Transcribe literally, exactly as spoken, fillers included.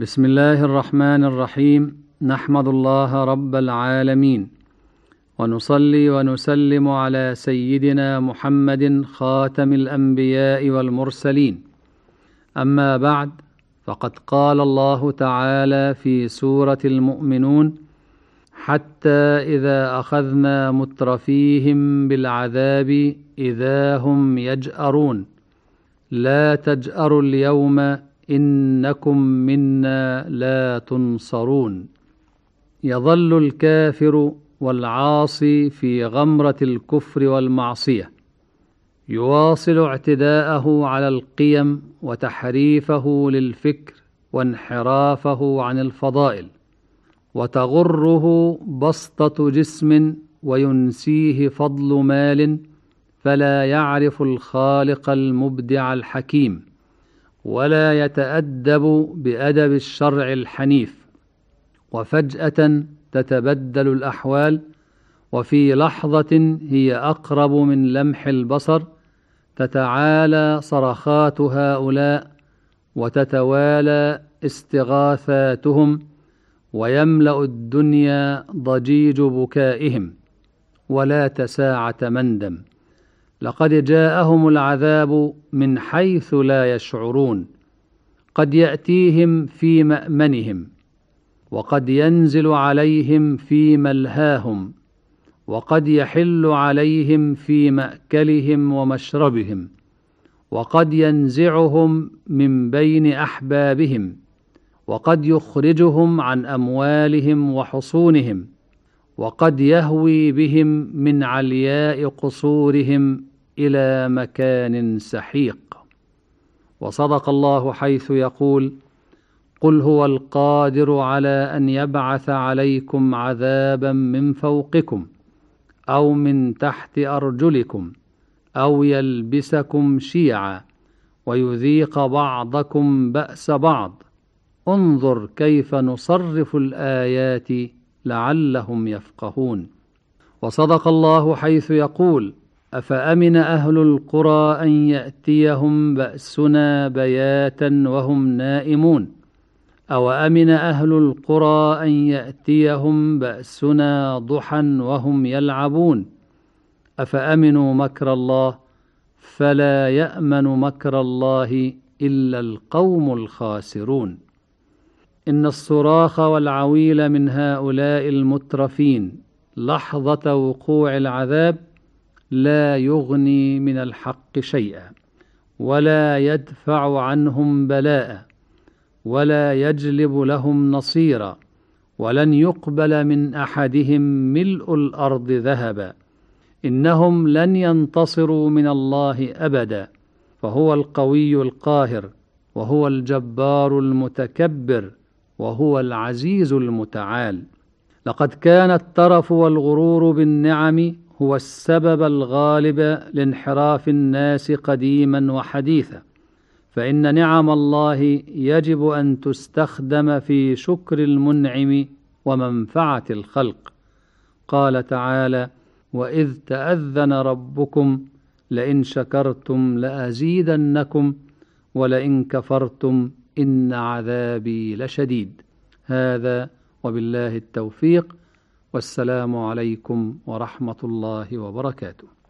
بسم الله الرحمن الرحيم. نحمد الله رب العالمين، ونصلي ونسلم على سيدنا محمد خاتم الأنبياء والمرسلين. أما بعد، فقد قال الله تعالى في سورة المؤمنون: حتى إذا أخذنا مترفيهم بالعذاب إذا هم يجأرون لا تجأروا اليوم إنكم منا لا تنصرون. يظل الكافر والعاصي في غمرة الكفر والمعصية، يواصل اعتداءه على القيم وتحريفه للفكر وانحرافه عن الفضائل، وتغره بسطة جسم وينسيه فضل مال، فلا يعرف الخالق المبدع الحكيم، ولا يتأدب بأدب الشرع الحنيف. وفجأة تتبدل الأحوال، وفي لحظة هي أقرب من لمح البصر تتعالى صرخات هؤلاء وتتوالى استغاثاتهم، ويملأ الدنيا ضجيج بكائهم، ولا تساعة مندم. لقد جاءهم العذاب من حيث لا يشعرون، قد يأتيهم في مأمنهم، وقد ينزل عليهم في ملهاهم، وقد يحل عليهم في مأكلهم ومشربهم، وقد ينزعهم من بين أحبابهم، وقد يخرجهم عن أموالهم وحصونهم، وقد يهوي بهم من علياء قصورهم إلى مكان سحيق. وصدق الله حيث يقول: قل هو القادر على أن يبعث عليكم عذابا من فوقكم أو من تحت أرجلكم أو يلبسكم شيعا ويذيق بعضكم بأس بعض، انظر كيف نصرف الآيات لعلهم يفقهون. وصدق الله حيث يقول: أفأمن أهل القرى أن يأتيهم بأسنا بياتا وهم نائمون أو أمن أهل القرى أن يأتيهم بأسنا ضحى وهم يلعبون أفأمنوا مكر الله فلا يأمن مكر الله إلا القوم الخاسرون. إن الصراخ والعويل من هؤلاء المترفين لحظة وقوع العذاب لا يغني من الحق شيئا، ولا يدفع عنهم بلاء، ولا يجلب لهم نصيرا، ولن يقبل من أحدهم ملء الأرض ذهبا. إنهم لن ينتصروا من الله أبدا، فهو القوي القاهر، وهو الجبار المتكبر، وهو العزيز المتعال. لقد كان الترف والغرور بالنعم هو السبب الغالب لانحراف الناس قديما وحديثا، فإن نعم الله يجب أن تستخدم في شكر المنعم ومنفعة الخلق. قال تعالى: وإذ تأذن ربكم لئن شكرتم لأزيدنكم ولئن كفرتم إن عذابي لشديد. هذا وبالله التوفيق، والسلام عليكم ورحمة الله وبركاته.